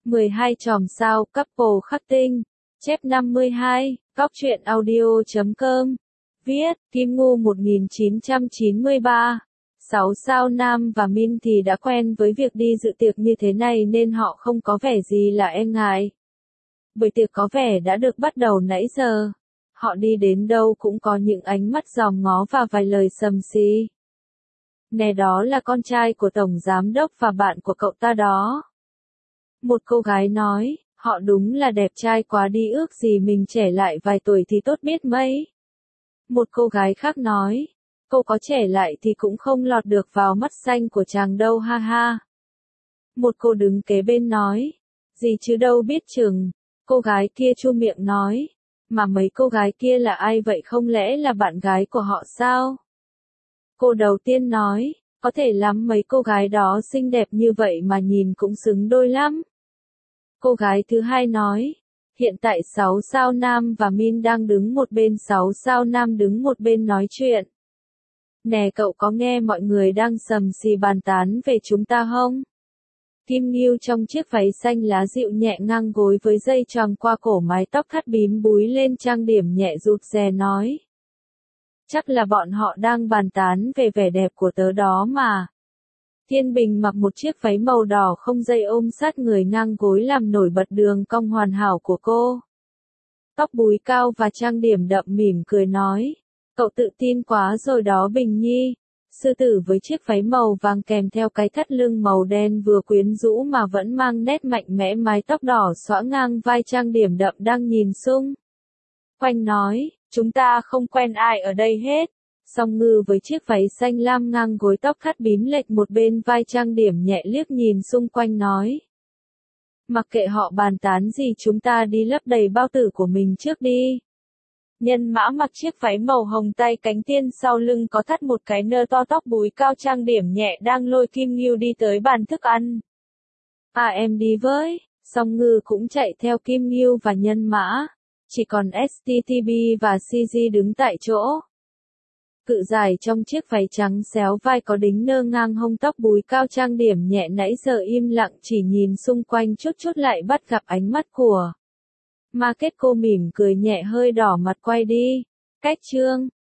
12 chòm sao couple khắc tinh. Chép 52, góc truyện audio.com. Viết, Kim Ngưu 1993. 6 sao Nam và Min thì đã quen với việc đi dự tiệc như thế này nên họ không có vẻ gì là e ngại. Buổi tiệc có vẻ đã được bắt đầu nãy giờ. Họ đi đến đâu cũng có những ánh mắt dòm ngó và vài lời sầm xì. Nè, đó là con trai của Tổng Giám Đốc và bạn của cậu ta đó. Một cô gái nói, họ đúng là đẹp trai quá đi, ước gì mình trẻ lại vài tuổi thì tốt biết mấy. Một cô gái khác nói, cô có trẻ lại thì cũng không lọt được vào mắt xanh của chàng đâu ha ha. Một cô đứng kế bên nói, gì chứ đâu biết chừng. Cô gái kia chu miệng nói, mà mấy cô gái kia là ai vậy, không lẽ là bạn gái của họ sao? Cô đầu tiên nói, có thể lắm, mấy cô gái đó xinh đẹp như vậy mà nhìn cũng xứng đôi lắm. Cô gái thứ hai nói, hiện tại 6 sao Nam và Min đang đứng một bên, 6 sao Nam đứng một bên nói chuyện. Nè, cậu có nghe mọi người đang sầm xì bàn tán về chúng ta không? Kim Ngưu trong chiếc váy xanh lá dịu nhẹ ngang gối với dây choàng qua cổ, mái tóc thắt bím búi lên, trang điểm nhẹ rụt rè nói. Chắc là bọn họ đang bàn tán về vẻ đẹp của tớ đó mà. Thiên Bình mặc một chiếc váy màu đỏ không dây ôm sát người ngang gối làm nổi bật đường cong hoàn hảo của cô. Tóc búi cao và trang điểm đậm, mỉm cười nói. Cậu tự tin quá rồi đó Bình Nhi. Sư tử với chiếc váy màu vàng kèm theo cái thắt lưng màu đen vừa quyến rũ mà vẫn mang nét mạnh mẽ, mái tóc đỏ xõa ngang vai, trang điểm đậm đang nhìn xung quanh nói, chúng ta không quen ai ở đây hết. Song Ngư với chiếc váy xanh lam ngang gối, tóc thắt bím lệch một bên vai, trang điểm nhẹ, liếc nhìn xung quanh nói. Mặc kệ họ bàn tán gì, chúng ta đi lấp đầy bao tử của mình trước đi. Nhân Mã mặc chiếc váy màu hồng, tay cánh tiên, sau lưng có thắt một cái nơ to, tóc búi cao, trang điểm nhẹ, đang lôi Kim Ngưu đi tới bàn thức ăn. À, em đi với. Song Ngư cũng chạy theo Kim Ngưu và Nhân Mã. Chỉ còn STTB và CG đứng tại chỗ. Cự dài trong chiếc váy trắng xéo vai có đính nơ ngang hông, tóc búi cao, trang điểm nhẹ, nãy giờ im lặng chỉ nhìn xung quanh chút chút, lại bắt gặp ánh mắt của Ma Kết. Cô mỉm cười nhẹ, hơi đỏ mặt quay đi. Cách chương